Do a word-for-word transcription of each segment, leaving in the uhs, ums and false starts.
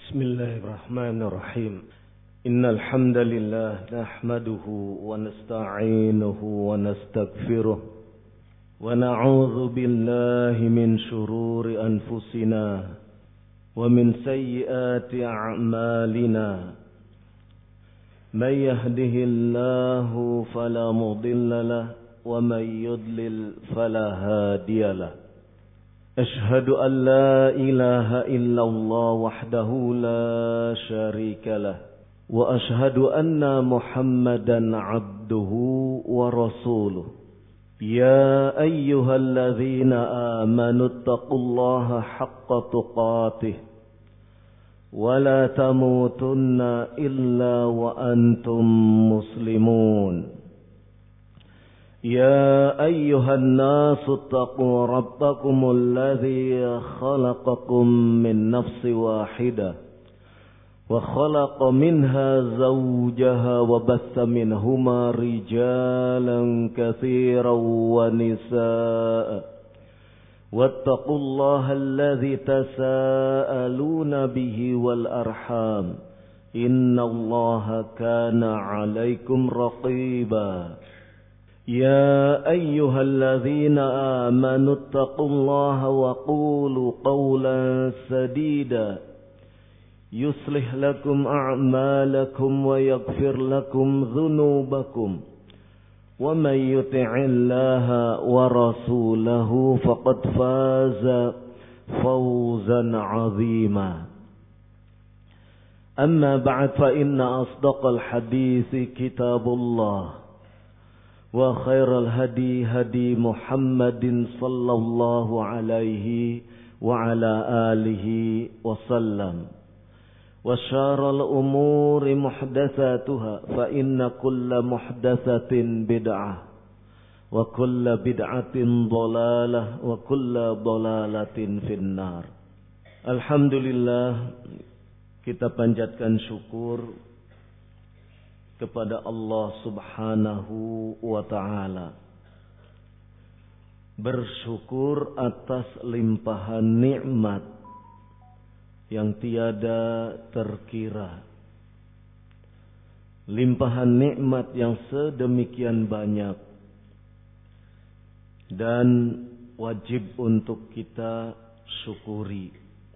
بسم الله الرحمن الرحيم إن الحمد لله نحمده ونستعينه ونستغفره ونعوذ بالله من شرور أنفسنا ومن سيئات أعمالنا من يهده الله فلا مضل له ومن يضلل فلا هادي له أشهد أن لا إله إلا الله وحده لا شريك له وأشهد أن محمدا عبده ورسوله يا أيها الذين آمنوا اتقوا الله حق تقاته ولا تموتن إلا وأنتم مسلمون يا أيها الناس اتقوا ربكم الذي خلقكم من نفس واحدة وخلق منها زوجها وبث منهما رجالا كثيرا ونساء واتقوا الله الذي تساءلون به والأرحام إن الله كان عليكم رقيبا يا أيها الذين آمنوا اتقوا الله وقولوا قولا سديدا يصلح لكم أعمالكم ويغفر لكم ذنوبكم ومن يطع الله ورسوله فقد فاز فوزا عظيما أما بعد فإن أصدق الحديث كتاب الله وخير الهدي هدي محمد صلى الله عليه وعلى آله وسلم وشار الأمور محدثاتها فإن كل محدثة بدعة وكل بدعة ضلالة وكل ضلالة في النار. Alhamdulillah, kita panjatkan syukur kepada Allah Subhanahu wa ta'ala. Bersyukur atas limpahan nikmat yang tiada terkira. Limpahan nikmat yang sedemikian banyak dan wajib untuk kita syukuri.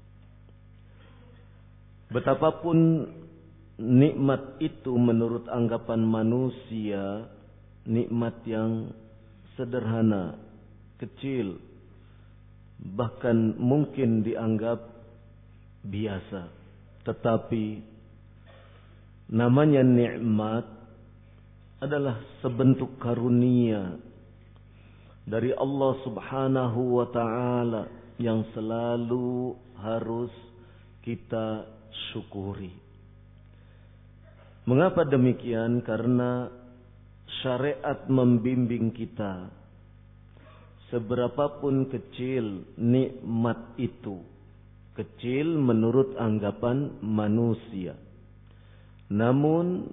Betapapun nikmat itu menurut anggapan manusia nikmat yang sederhana, kecil, bahkan mungkin dianggap biasa. Tetapi namanya nikmat adalah sebentuk karunia dari Allah Subhanahu wa ta'ala yang selalu harus kita syukuri. Mengapa demikian? Karena syariat membimbing kita, seberapapun kecil nikmat itu, kecil menurut anggapan manusia, namun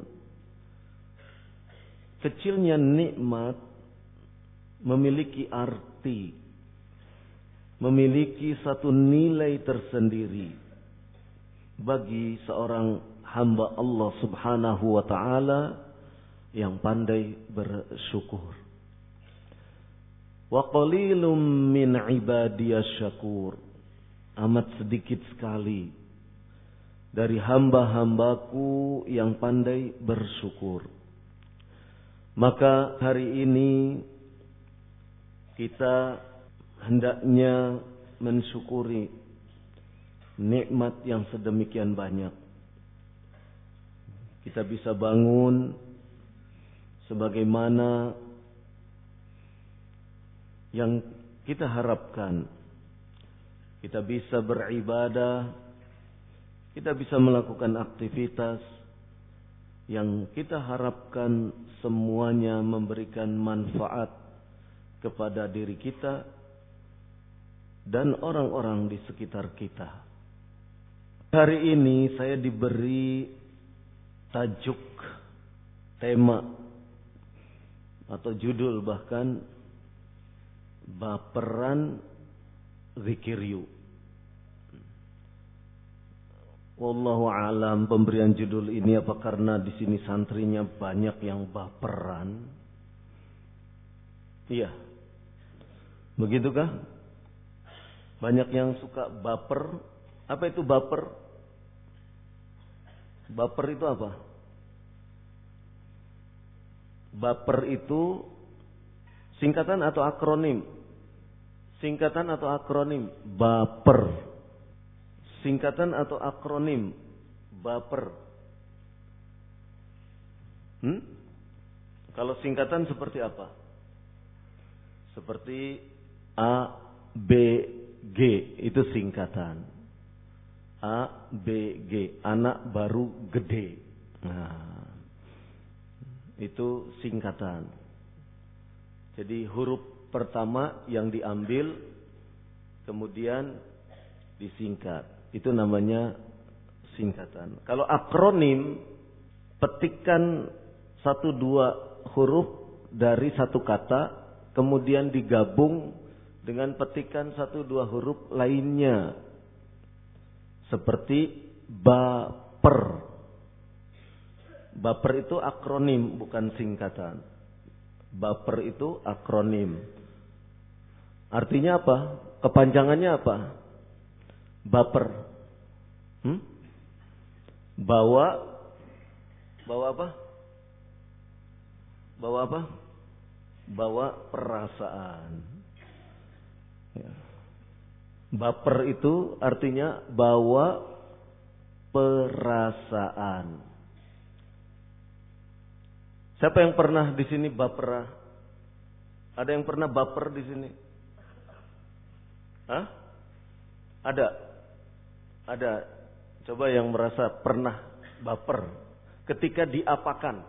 kecilnya nikmat memiliki arti, memiliki satu nilai tersendiri bagi seorang hamba Allah Subhanahu wa ta'ala yang pandai bersyukur. Wa qalilum min ibadiyas syakur. Amat sedikit sekali dari hamba-hambaku yang pandai bersyukur. Maka hari ini kita hendaknya mensyukuri nikmat yang sedemikian banyak. Kita bisa bangun sebagaimana yang kita harapkan. Kita bisa beribadah, kita bisa melakukan aktivitas yang kita harapkan semuanya memberikan manfaat kepada diri kita dan orang-orang di sekitar kita. Hari ini saya diberi tajuk, tema atau judul bahkan, baperan zikir you. Wallahu alam, pemberian judul ini apa karena di sini santrinya banyak yang baperan? Iya. Begitukah? Banyak yang suka baper. Apa itu baper? Baper itu apa? Baper itu singkatan atau akronim? Singkatan atau akronim? Baper. Singkatan atau akronim? Baper. Hmm? Kalau singkatan seperti apa? Seperti A, B, G. Itu singkatan. A, B, G. Anak baru gede. Nah, itu singkatan. Jadi huruf pertama yang diambil kemudian disingkat. Itu namanya singkatan. Kalau akronim, petikan satu dua huruf dari satu kata, kemudian digabung dengan petikan satu dua huruf lainnya. Seperti baper. Baper itu akronim, bukan singkatan. Baper itu akronim. Artinya apa? Kepanjangannya apa? Baper. Hmm? Bawa bawa apa? Bawa apa? Bawa perasaan. Ya. Baper itu artinya bawa perasaan. Siapa yang pernah di sini baper? Ada yang pernah baper di sini? Hah? Ada? Ada, coba yang merasa pernah baper ketika diapakan.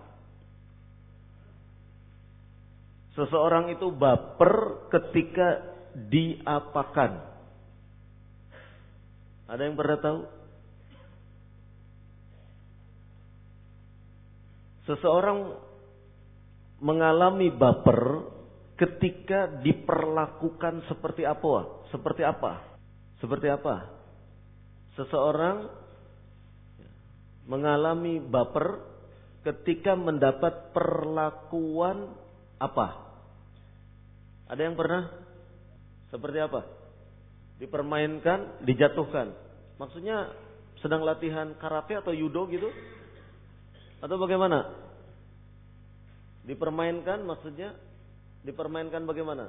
Seseorang itu baper ketika diapakan. Ada yang pernah tahu? Seseorang mengalami baper ketika diperlakukan seperti apa? Seperti apa? Seperti apa? Seseorang mengalami baper ketika mendapat perlakuan apa? Ada yang pernah? Seperti apa? Dipermainkan, dijatuhkan. Maksudnya sedang latihan karate atau judo gitu? Atau bagaimana? Dipermainkan maksudnya? Dipermainkan bagaimana?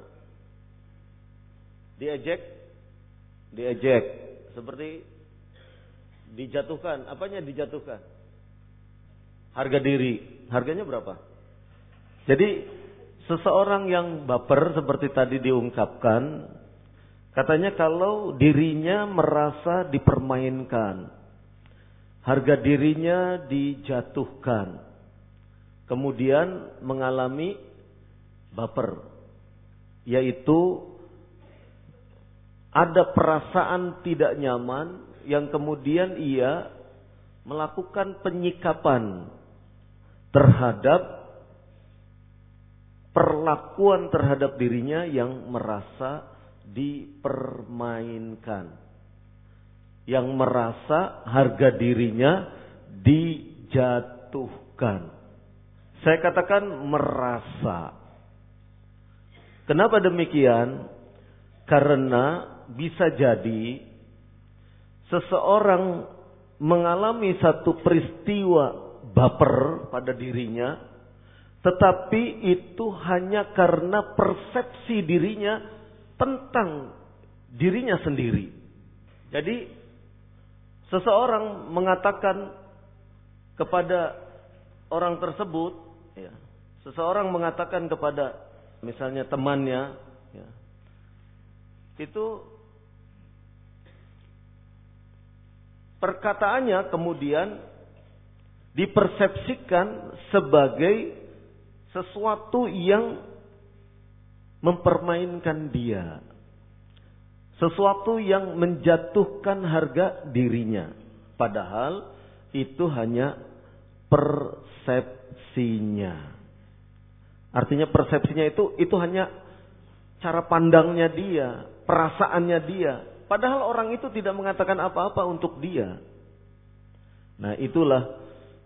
Diejek? Diejek. Seperti dijatuhkan. Apanya dijatuhkan? Harga diri. Harganya berapa? Jadi seseorang yang baper seperti tadi diungkapkan, katanya kalau dirinya merasa dipermainkan, harga dirinya dijatuhkan, kemudian mengalami baper, yaitu ada perasaan tidak nyaman yang kemudian ia melakukan penyikapan terhadap perlakuan terhadap dirinya yang merasa dipermainkan, yang merasa harga dirinya dijatuhkan. Saya katakan merasa. Kenapa demikian? Karena bisa jadi seseorang mengalami satu peristiwa baper pada dirinya, tetapi itu hanya karena persepsi dirinya tentang dirinya sendiri. Jadi seseorang mengatakan kepada orang tersebut, ya, seseorang mengatakan kepada misalnya temannya, ya, itu perkataannya kemudian dipersepsikan sebagai sesuatu yang mempermainkan dia, sesuatu yang menjatuhkan harga dirinya, padahal itu hanya persepsinya. Artinya persepsinya itu itu hanya cara pandangnya dia, perasaannya dia. Padahal orang itu tidak mengatakan apa-apa untuk dia. Nah, itulah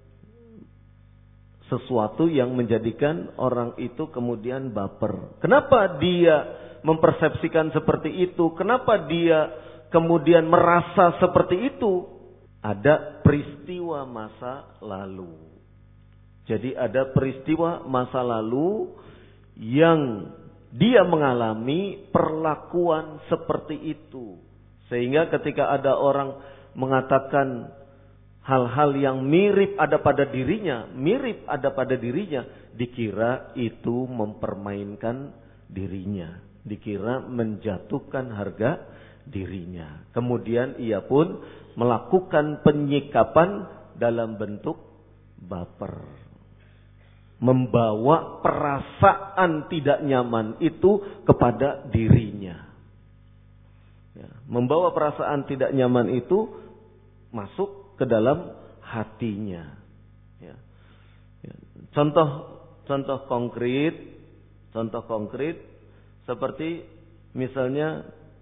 sesuatu yang menjadikan orang itu kemudian baper. Kenapa dia mempersepsikan seperti itu? Kenapa dia kemudian merasa seperti itu? Ada peristiwa masa lalu. Jadi ada peristiwa masa lalu yang dia mengalami perlakuan seperti itu. Sehingga ketika ada orang mengatakan hal-hal yang mirip ada pada dirinya, mirip ada pada dirinya, dikira itu mempermainkan dirinya, dikira menjatuhkan harga dirinya. Kemudian ia pun melakukan penyikapan dalam bentuk baper, membawa perasaan tidak nyaman itu kepada dirinya. Ya, membawa perasaan tidak nyaman itu masuk ke dalam hatinya. Ya. Ya. Contoh contoh konkret, contoh konkret seperti misalnya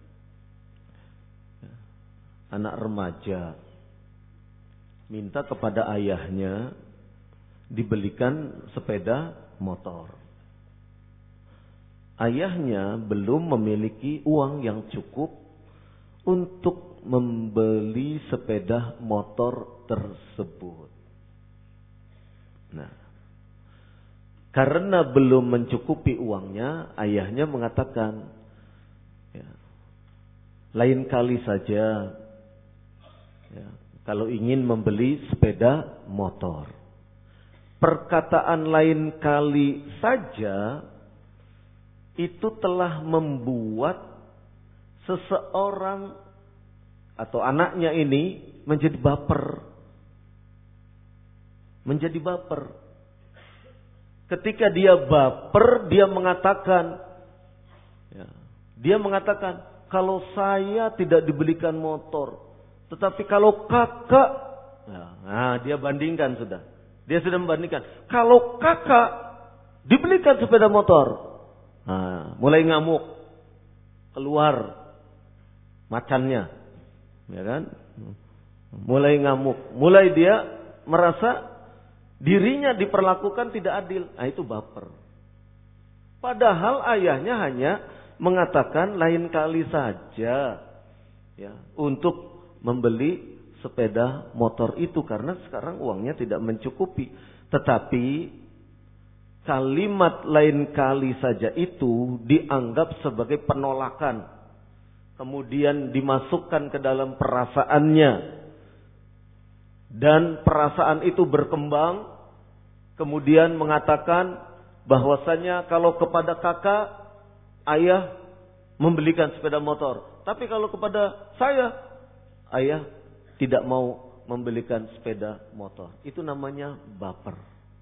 ya, anak remaja minta kepada ayahnya dibelikan sepeda motor. Ayahnya belum memiliki uang yang cukup untuk membeli sepeda motor tersebut. Nah, karena belum mencukupi uangnya, ayahnya mengatakan, ya, lain kali saja, ya, kalau ingin membeli sepeda motor. Perkataan lain kali saja itu telah membuat seseorang atau anaknya ini menjadi baper. Menjadi baper. Ketika dia baper, dia mengatakan, ya, dia mengatakan, kalau saya tidak dibelikan motor, tetapi kalau kakak, nah dia bandingkan sudah. Dia sudah membandingkan. Kalau kakak dibelikan sepeda motor, nah, mulai ngamuk, keluar macannya. Ya kan? Mulai ngamuk, mulai dia merasa dirinya diperlakukan tidak adil. Nah, itu baper. Padahal ayahnya hanya mengatakan lain kali saja, ya, untuk membeli sepeda motor itu karena sekarang uangnya tidak mencukupi. Tetapi kalimat lain kali saja itu dianggap sebagai penolakan. Kemudian dimasukkan ke dalam perasaannya. Dan perasaan itu berkembang. Kemudian mengatakan bahwasanya kalau kepada kakak, ayah membelikan sepeda motor. Tapi kalau kepada saya, ayah tidak mau membelikan sepeda motor. Itu namanya baper.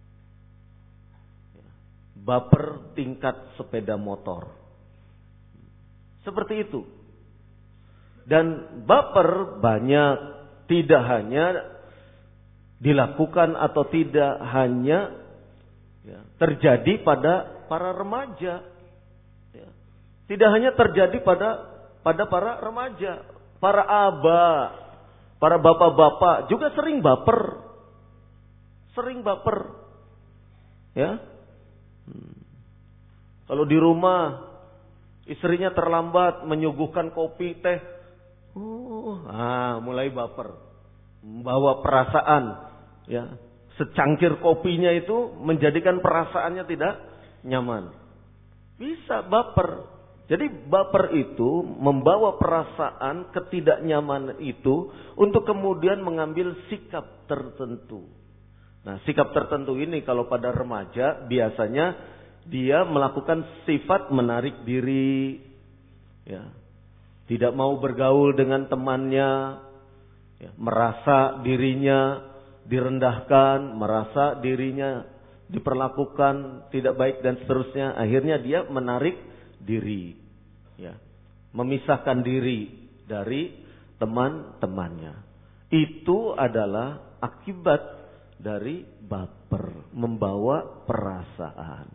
Baper tingkat sepeda motor. Seperti itu. Dan baper banyak, tidak hanya dilakukan atau tidak hanya ya, terjadi pada para remaja, ya. Tidak hanya terjadi pada pada para remaja, para aba, para bapak-bapak juga sering baper, sering baper, ya. Hmm. Kalau di rumah istrinya terlambat menyuguhkan kopi teh. Oh, ah, mulai baper, membawa perasaan, ya, secangkir kopinya itu menjadikan perasaannya tidak nyaman. Bisa baper. Jadi baper itu membawa perasaan ketidaknyamanan itu untuk kemudian mengambil sikap tertentu. Nah, sikap tertentu ini kalau pada remaja biasanya dia melakukan sifat menarik diri, ya. Tidak mau bergaul dengan temannya, ya, merasa dirinya direndahkan, merasa dirinya diperlakukan tidak baik dan seterusnya. Akhirnya dia menarik diri, ya, memisahkan diri dari teman-temannya. Itu adalah akibat dari baper, membawa perasaan.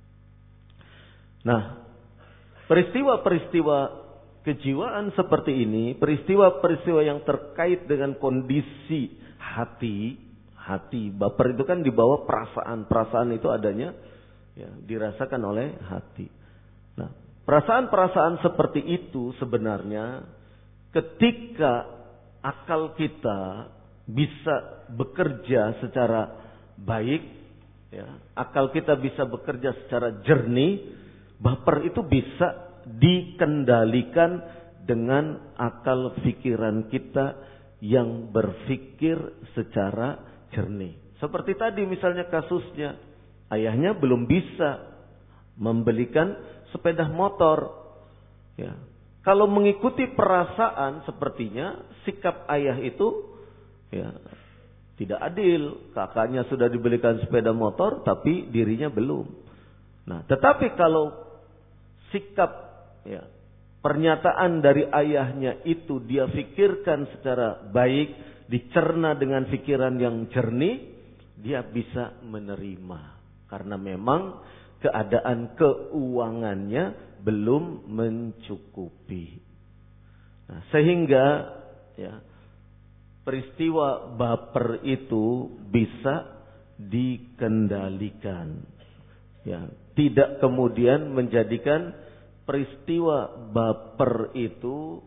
Nah, peristiwa-peristiwa kejiwaan seperti ini, peristiwa-peristiwa yang terkait dengan kondisi hati, hati, baper itu kan dibawa perasaan, perasaan itu adanya ya, dirasakan oleh hati. Nah, perasaan-perasaan seperti itu sebenarnya ketika akal kita bisa bekerja secara baik, ya, akal kita bisa bekerja secara jernih, baper itu bisa dikendalikan dengan akal pikiran kita yang berpikir secara jernih. Seperti tadi misalnya kasusnya, ayahnya belum bisa membelikan sepeda motor. Ya. Kalau mengikuti perasaan sepertinya sikap ayah itu ya tidak adil. Kakaknya sudah dibelikan sepeda motor tapi dirinya belum. Nah, tetapi kalau sikap ya pernyataan dari ayahnya itu dia pikirkan secara baik, dicerna dengan pikiran yang jernih, dia bisa menerima. Karena memang keadaan keuangannya belum mencukupi. Nah, sehingga ya peristiwa baper itu bisa dikendalikan. Ya, tidak kemudian menjadikan peristiwa baper itu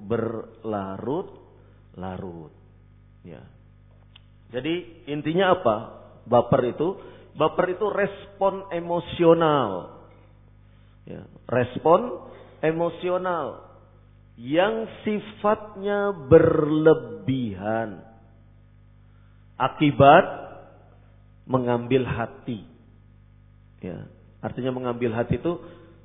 berlarut-larut. Ya. Jadi intinya apa? Baper itu, baper itu respon emosional. Ya, respon emosional yang sifatnya berlebihan akibat mengambil hati. Ya, artinya mengambil hati itu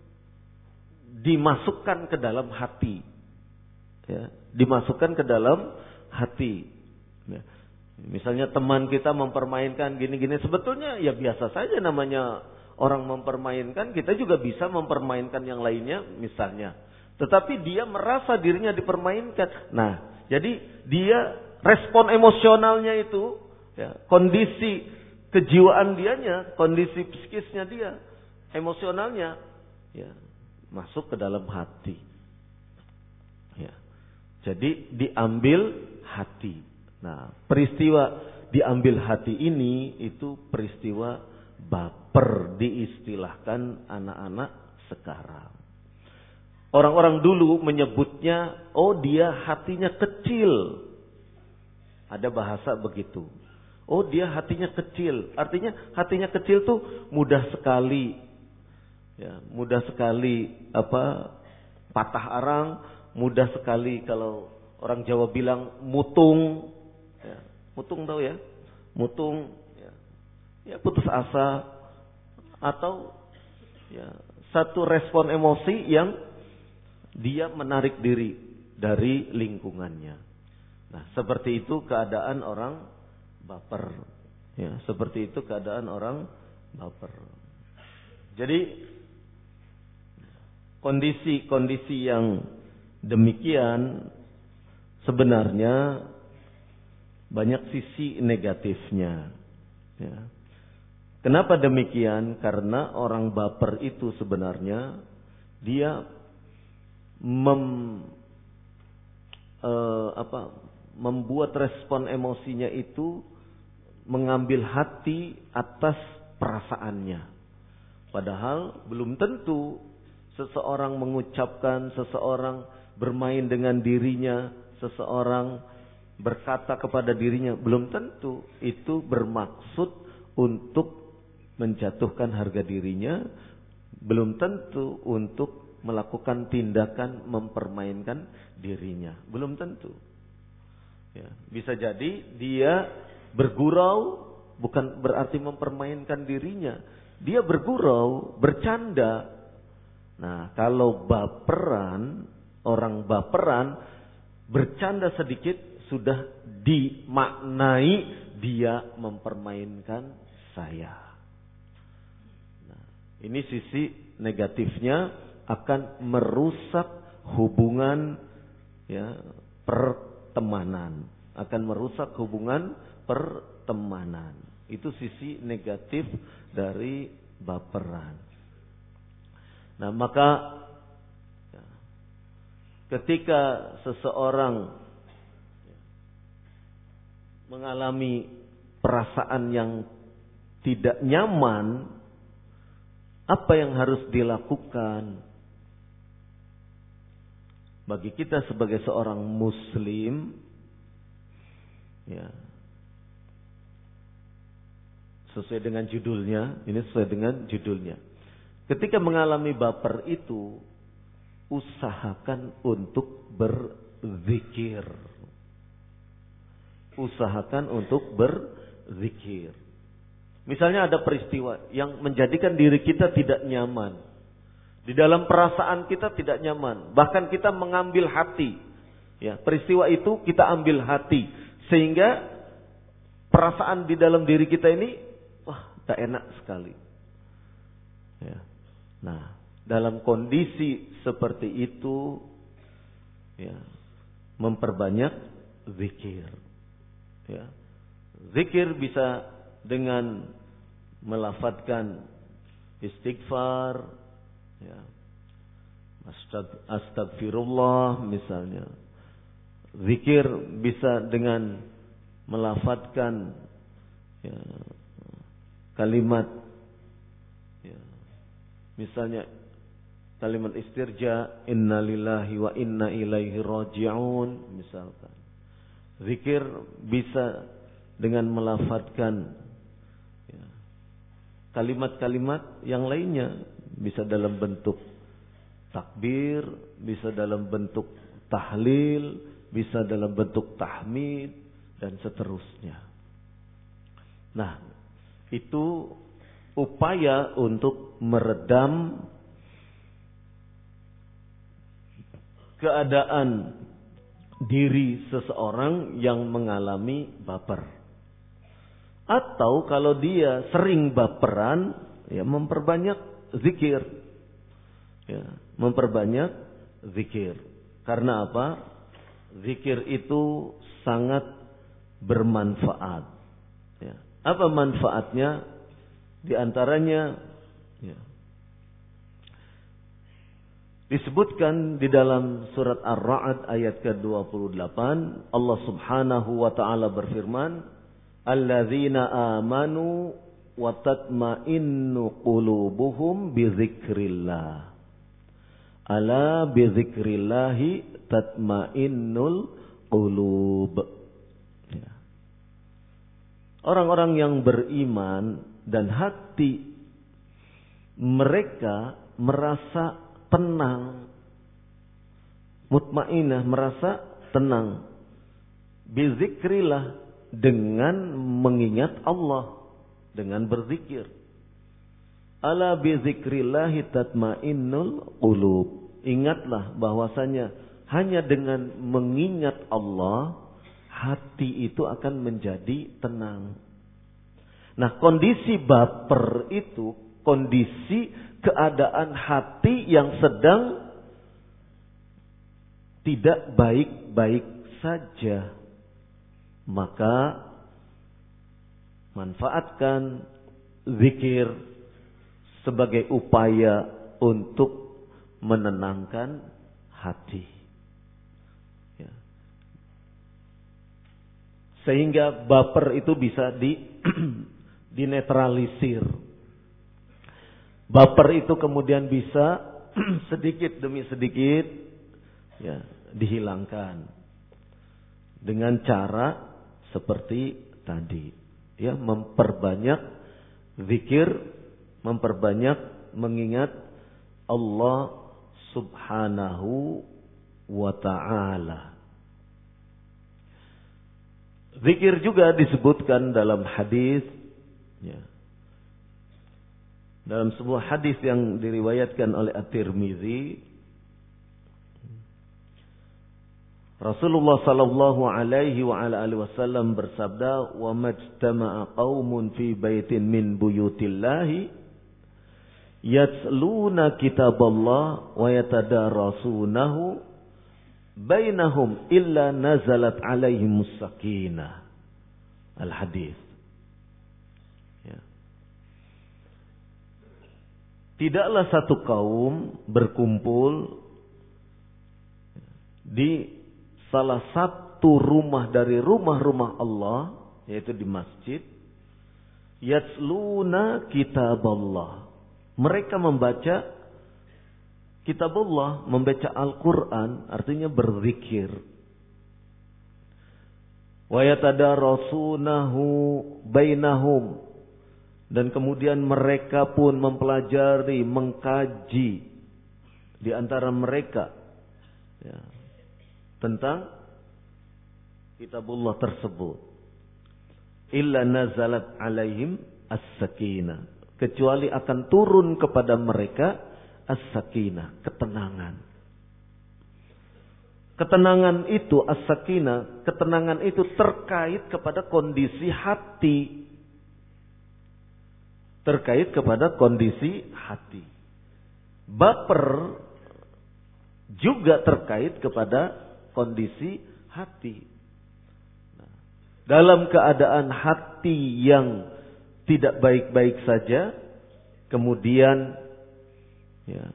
dimasukkan ke dalam hati. Ya, dimasukkan ke dalam hati. Ya. Misalnya teman kita mempermainkan gini-gini, sebetulnya ya biasa saja namanya orang mempermainkan, kita juga bisa mempermainkan yang lainnya misalnya. Tetapi dia merasa dirinya dipermainkan. Nah, jadi dia respon emosionalnya itu, ya, kondisi kejiwaan dianya, kondisi psikisnya dia, emosionalnya, ya, masuk ke dalam hati. Ya. Jadi diambil hati. Nah, peristiwa diambil hati ini itu peristiwa baper diistilahkan anak-anak sekarang. Orang-orang dulu menyebutnya, oh dia hatinya kecil. Ada bahasa begitu. Oh dia hatinya kecil. Artinya hatinya kecil tuh mudah sekali. Ya, mudah sekali apa patah arang, mudah sekali kalau orang Jawa bilang mutung. Ya, mutung tahu ya? Mutung. Ya, ya putus asa atau ya satu respon emosi yang dia menarik diri dari lingkungannya. Nah, seperti itu keadaan orang baper. Ya, seperti itu keadaan orang baper. Jadi kondisi-kondisi yang demikian sebenarnya banyak sisi negatifnya. Ya. Kenapa demikian? Karena orang baper itu sebenarnya dia Mem, eh, apa, membuat respon emosinya itu mengambil hati atas perasaannya. Padahal belum tentu seseorang mengucapkan, seseorang bermain dengan dirinya, seseorang berkata kepada dirinya, belum tentu itu bermaksud untuk menjatuhkan harga dirinya, belum tentu untuk melakukan tindakan mempermainkan dirinya. Belum tentu. Ya, bisa jadi dia bergurau bukan berarti mempermainkan dirinya. Dia bergurau, bercanda. Nah, kalau baperan, orang baperan bercanda sedikit sudah dimaknai dia mempermainkan saya. Nah, ini sisi negatifnya, akan merusak hubungan ya pertemanan, akan merusak hubungan pertemanan. Itu sisi negatif dari baperan. Nah, maka ya, ketika seseorang mengalami perasaan yang tidak nyaman, apa yang harus dilakukan? Bagi kita sebagai seorang muslim, ya, sesuai dengan judulnya, ini sesuai dengan judulnya. Ketika mengalami baper itu, usahakan untuk berzikir. Usahakan untuk berzikir. Misalnya ada peristiwa yang menjadikan diri kita tidak nyaman. Di dalam perasaan kita tidak nyaman. Bahkan kita mengambil hati. Ya, peristiwa itu kita ambil hati. Sehingga perasaan di dalam diri kita ini, wah, tak enak sekali. Ya. Nah, dalam kondisi seperti itu, ya, memperbanyak zikir. Ya. Zikir bisa dengan melafadzkan istighfar, ya, astagfirullah misalnya. Zikir bisa dengan melafadzkan, ya, kalimat, ya, misalnya kalimat istirja, innalillahi wa inna ilaihi raji'un misalkan. Zikir bisa dengan melafadzkan, ya, kalimat-kalimat yang lainnya. Bisa dalam bentuk takbir, bisa dalam bentuk tahlil, bisa dalam bentuk tahmid, dan seterusnya. Nah, itu upaya untuk meredam keadaan diri seseorang yang mengalami baper. Atau kalau dia sering baperan, ya, memperbanyak zikir, ya, memperbanyak zikir. Karena apa? Zikir itu sangat bermanfaat. Ya. Apa manfaatnya? Di antaranya, ya, disebutkan di dalam surat Ar-Ra'd ayat ke dua puluh delapan, Allah Subhanahu wa taala berfirman, "Alladzina amanu wa tatma'innu qulubuhum bi dzikrillah. Ala bi dzikrillahi tatma'innul qulub." Ya. Orang-orang yang beriman dan hati mereka merasa tenang, mutmainah, merasa tenang, bi dzikrillah, dengan mengingat Allah, dengan berzikir. Ala bi dzikrillahi tatmainnul qulub. Ingatlah bahwasanya hanya dengan mengingat Allah, hati itu akan menjadi tenang. Nah, kondisi baper itu kondisi keadaan hati yang sedang tidak baik-baik saja. Maka manfaatkan zikir sebagai upaya untuk menenangkan hati, ya. Sehingga baper itu bisa di dinetralisir. Baper itu kemudian bisa sedikit demi sedikit, ya, dihilangkan dengan cara seperti tadi. Ya, memperbanyak zikir, memperbanyak mengingat Allah Subhanahu wa ta'ala. Zikir juga disebutkan dalam hadis, ya, dalam sebuah hadis yang diriwayatkan oleh At-Tirmidzi, Rasulullah sallallahu alaihi wa ala alihi wasallam bersabda, "Wa majtama'a qaumun fi baitin min buyutillahi yatluna kitaballah wa yatadarasunahu bainahum illa nazalat alaihimus sakinah." Al-hadis. Ya. Tidaklah satu kaum berkumpul di salah satu rumah dari rumah-rumah Allah yaitu di masjid, yatsluna kitaballah. Mereka membaca kitabullah, membaca Al-Quran, artinya berzikir. Wa yatadarasunahu bainahum, dan kemudian mereka pun mempelajari, mengkaji di antara mereka, ya, tentang kitabullah tersebut. Illa nazalat alaihim as-sakinah, kecuali akan turun kepada mereka as-sakinah, ketenangan. Ketenangan itu, as-sakinah, ketenangan itu terkait kepada kondisi hati. Terkait kepada kondisi hati. Baper juga terkait kepada kondisi hati. Nah, dalam keadaan hati yang tidak baik-baik saja, kemudian ya,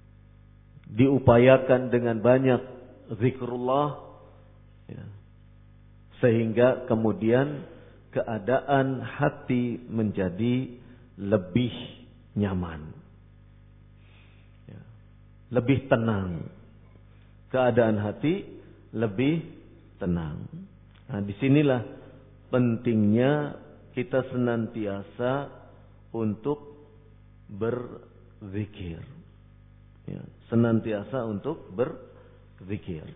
diupayakan dengan banyak zikrullah, ya, sehingga kemudian keadaan hati menjadi lebih nyaman, ya, lebih tenang. Keadaan hati lebih tenang. Nah, disinilah pentingnya kita senantiasa untuk berzikir, ya, senantiasa untuk berzikir.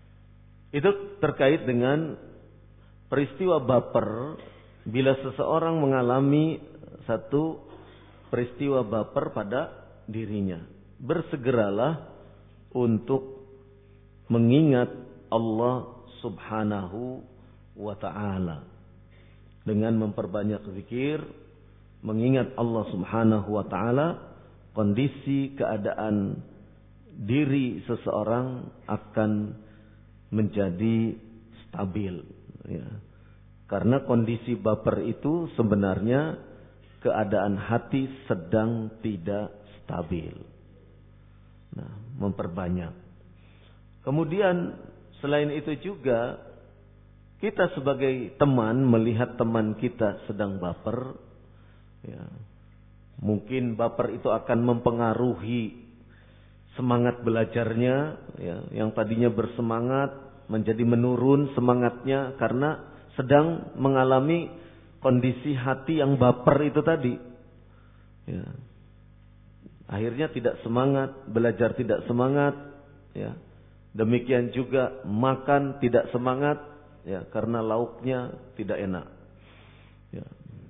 Itu terkait dengan peristiwa baper. Bila seseorang mengalami satu peristiwa baper pada dirinya, bersegeralah untuk mengingat Allah Subhanahu wa ta'ala dengan memperbanyak zikir, mengingat Allah Subhanahu wa ta'ala. Kondisi keadaan diri seseorang akan menjadi stabil, ya. Karena kondisi baper itu sebenarnya keadaan hati sedang tidak stabil. Nah, memperbanyak. Kemudian selain itu juga kita sebagai teman melihat teman kita sedang baper, ya, mungkin baper itu akan mempengaruhi semangat belajarnya, ya, yang tadinya bersemangat menjadi menurun semangatnya karena sedang mengalami kondisi hati yang baper itu tadi, ya. Akhirnya tidak semangat, belajar tidak semangat, ya. Demikian juga makan tidak semangat, ya, karena lauknya tidak enak, ya.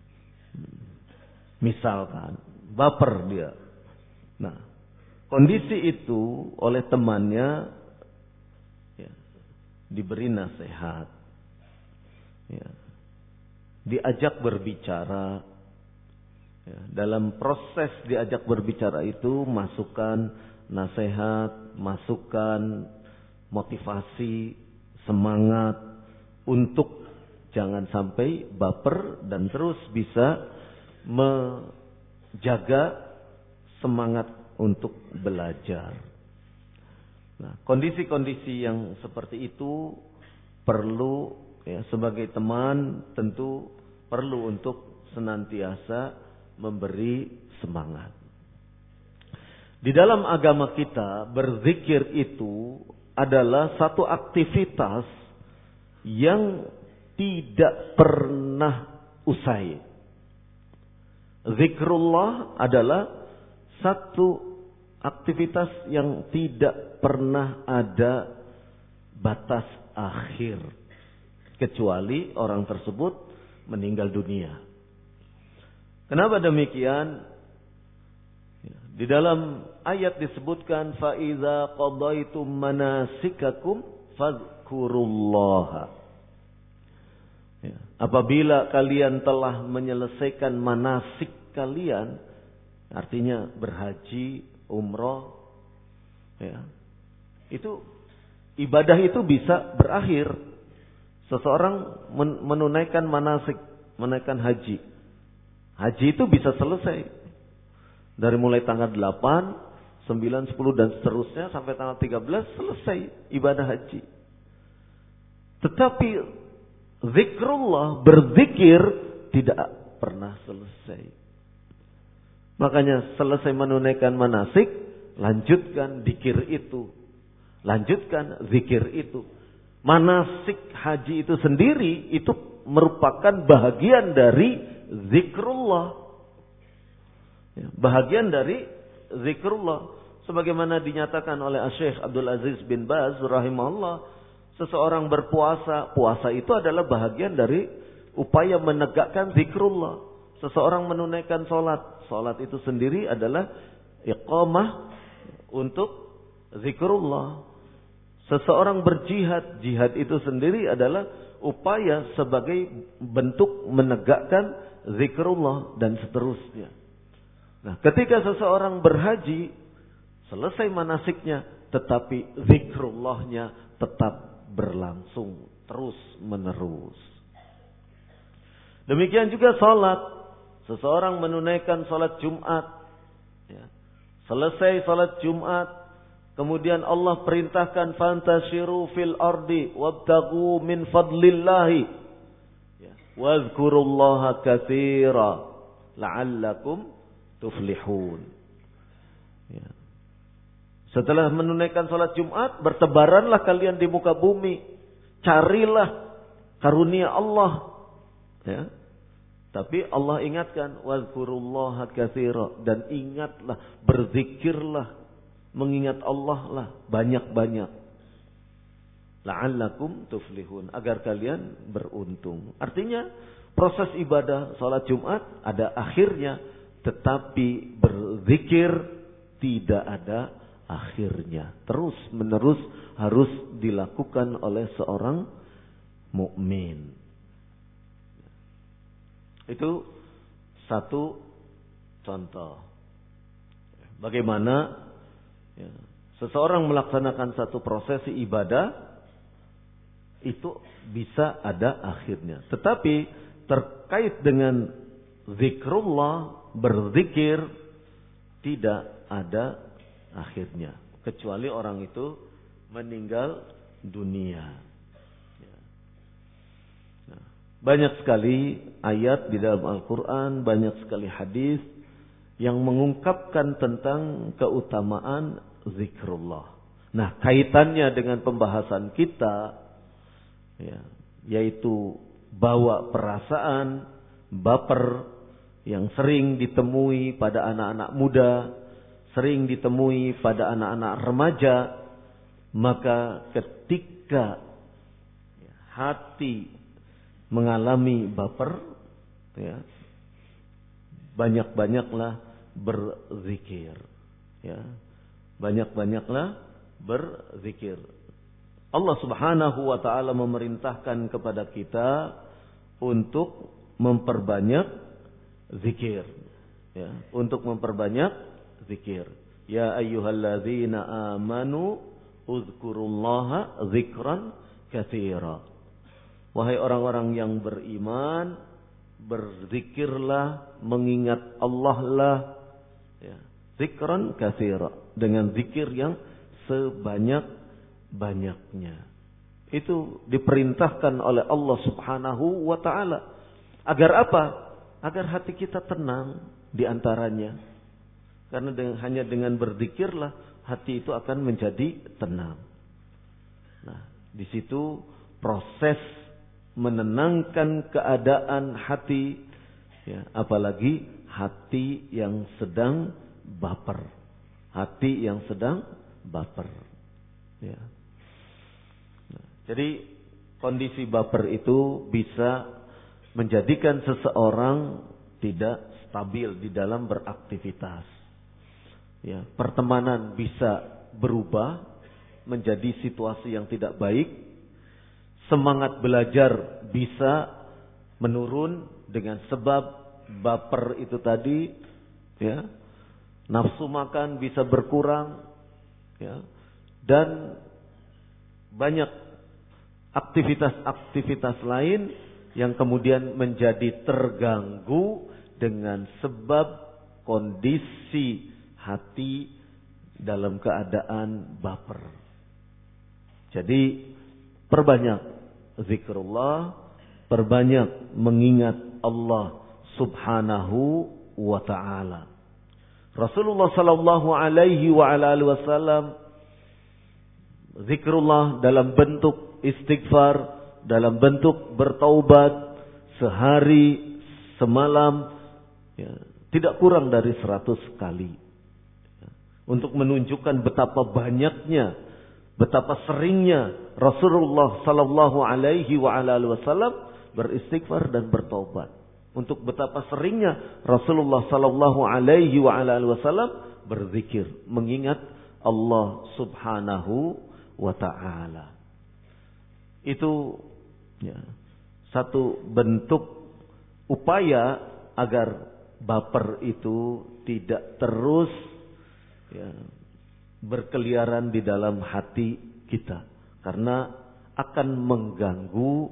Misalkan baper dia. Nah, kondisi itu oleh temannya, ya, diberi nasihat, ya, diajak berbicara, ya. Dalam proses diajak berbicara itu masukan nasihat, masukan motivasi, semangat untuk jangan sampai baper dan terus bisa menjaga semangat untuk belajar. Nah, kondisi-kondisi yang seperti itu perlu, ya, sebagai teman tentu perlu untuk senantiasa memberi semangat. Di dalam agama kita, berzikir itu adalah satu aktivitas yang tidak pernah usai. Zikrullah adalah satu aktivitas yang tidak pernah ada batas akhir, kecuali orang tersebut meninggal dunia. Kenapa demikian? Di dalam ayat disebutkan fa iza qadaitum manasikakum fadhkurullaha. Ya, apabila kalian telah menyelesaikan manasik kalian, artinya berhaji, umroh, ya, itu ibadah itu bisa berakhir. Seseorang menunaikan manasik, menunaikan haji. Haji itu bisa selesai. Dari mulai tanggal delapan, sembilan, sepuluh dan seterusnya sampai tanggal tiga belas selesai ibadah haji. Tetapi zikrullah, berzikir tidak pernah selesai. Makanya selesai menunaikan manasik, lanjutkan zikir itu. Lanjutkan zikir itu. Manasik haji itu sendiri itu merupakan bahagian dari zikrullah. Ya, bahagian dari zikrullah. Sebagaimana dinyatakan oleh Syekh Abdul Aziz bin Baz rahimahullah, seseorang berpuasa, puasa itu adalah bahagian dari upaya menegakkan zikrullah. Seseorang menunaikan salat, salat itu sendiri adalah iqamah untuk zikrullah. Seseorang berjihad, jihad itu sendiri adalah upaya sebagai bentuk menegakkan zikrullah dan seterusnya. Nah, ketika seseorang berhaji, selesai manasiknya, tetapi zikrullahnya tetap berlangsung terus menerus. Demikian juga salat. Seseorang menunaikan salat Jumat, ya. Selesai salat Jumat, kemudian Allah perintahkan fantashiru fil ardi wabtaghu min fadlillahi, ya. Wadhkurullaha katsira la'allakum tuflihun. Ya. Setelah menunaikan salat Jumat, bertebaranlah kalian di muka bumi, carilah karunia Allah, ya. Tapi Allah ingatkan wadhkurullaha katsira, dan ingatlah, berzikirlah, mengingat Allah lah banyak-banyak. La'allakum tuflihun, agar kalian beruntung. Artinya proses ibadah salat Jumat ada akhirnya, tetapi berzikir tidak ada akhirnya. Terus menerus harus dilakukan oleh seorang mukmin. Itu satu contoh bagaimana ya, seseorang melaksanakan satu prosesi ibadah itu bisa ada akhirnya. Tetapi terkait dengan zikrullah, berzikir, tidak ada akhirnya kecuali orang itu meninggal dunia. Banyak sekali ayat di dalam Al-Quran, banyak sekali hadis yang mengungkapkan tentang keutamaan zikrullah. Nah, kaitannya dengan pembahasan kita, ya, yaitu bawa perasaan, baper yang sering ditemui pada anak-anak muda, sering ditemui pada anak-anak remaja, maka ketika ya, hati mengalami baper, ya, banyak-banyaklah berzikir, ya, banyak-banyaklah berzikir. Allah Subhanahu wa taala memerintahkan kepada kita untuk memperbanyak zikir, ya, untuk memperbanyak zikir. Ya ayyuhalladzina amanu uzkurullaha zikran katsira. Wahai orang-orang yang beriman, berzikirlah, mengingat Allah lah, ya, zikran katsira, dengan zikir yang sebanyak-banyaknya. Itu diperintahkan oleh Allah Subhanahu wa taala. Agar apa? Agar hati kita tenang di antaranya. Karena dengan, hanya dengan berzikirlah hati itu akan menjadi tenang. Nah, di situ proses menenangkan keadaan hati, ya, apalagi hati yang sedang baper, hati yang sedang baper, ya. Nah, jadi kondisi baper itu bisa menjadikan seseorang tidak stabil di dalam beraktivitas, ya. Pertemanan bisa berubah menjadi situasi yang tidak baik. Semangat belajar bisa menurun dengan sebab baper itu tadi, ya. Nafsu makan bisa berkurang, ya. Dan banyak aktivitas-aktivitas lain yang kemudian menjadi terganggu dengan sebab kondisi hati dalam keadaan baper. Jadi perbanyak zikrullah, perbanyak mengingat Allah Subhanahu wa ta'ala. Rasulullah sallallahu alaihi wa ala alihi wasallam zikrullah dalam bentuk istighfar, dalam bentuk bertaubat sehari semalam ya, tidak kurang dari seratus kali ya, untuk menunjukkan betapa banyaknya, betapa seringnya Rasulullah sallallahu alaihi wa ala alihi wasallam beristighfar dan bertaubat. Untuk betapa seringnya Rasulullah sallallahu alaihi wa ala alihi wasallam berzikir, mengingat Allah Subhanahu wa ta'ala. Itu ya, satu bentuk upaya agar baper itu tidak terus ya, berkeliaran di dalam hati kita, karena akan mengganggu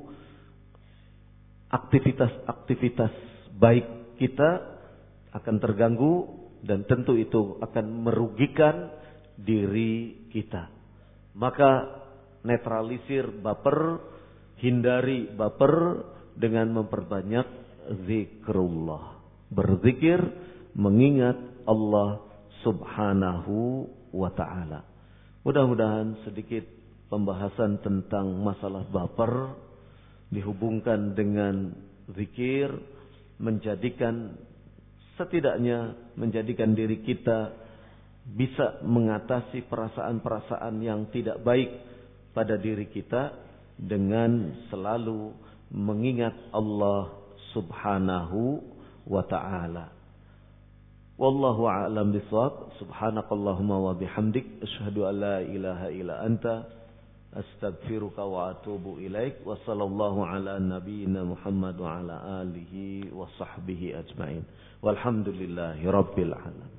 aktivitas-aktivitas baik kita, akan terganggu dan tentu itu akan merugikan diri kita. Maka netralisir baper, hindari baper dengan memperbanyak zikrullah. Berzikir mengingat Allah Subhanahu wa ta'ala. Mudah-mudahan sedikit pembahasan tentang masalah baper dihubungkan dengan zikir, menjadikan setidaknya menjadikan diri kita bisa mengatasi perasaan-perasaan yang tidak baik pada diri kita dengan selalu mengingat Allah Subhanahu wa ta'ala. Wallahu a'lam bishawab. Subhanakallahumma wa bihamdik asyhadu an la ilaha illa anta astaghfiruka wa atubu ilaik. Wa sallallahu ala nabiyyina Muhammad wa ala alihi wa sahbihi ajmain. Walhamdulillahi rabbil alamin.